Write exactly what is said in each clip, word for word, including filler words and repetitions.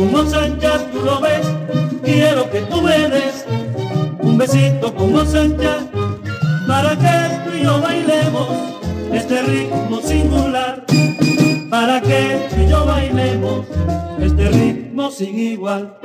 como Sancha, tú lo ves, quiero que tú me des un besito como Sancha, para que tú y yo bailemos este ritmo singular, para que tú y yo bailemos este ritmo sin igual.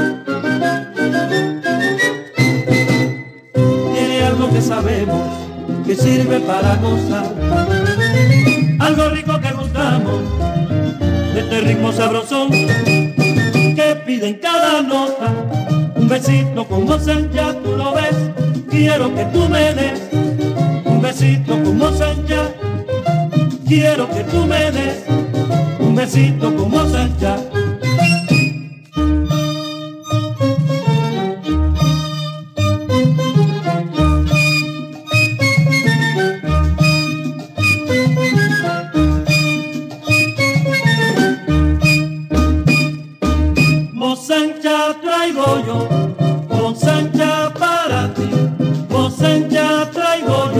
Tiene algo que sabemos que sirve para gozar, algo rico que gustamos de este ritmo sabrosón que pide en cada nota un besito como Sancha, tú lo ves, quiero que tú me des un besito como Sancha, quiero que tú me des un besito como Sancha. Sancha traigo yo, con Sancha para ti, con Sancha traigo yo.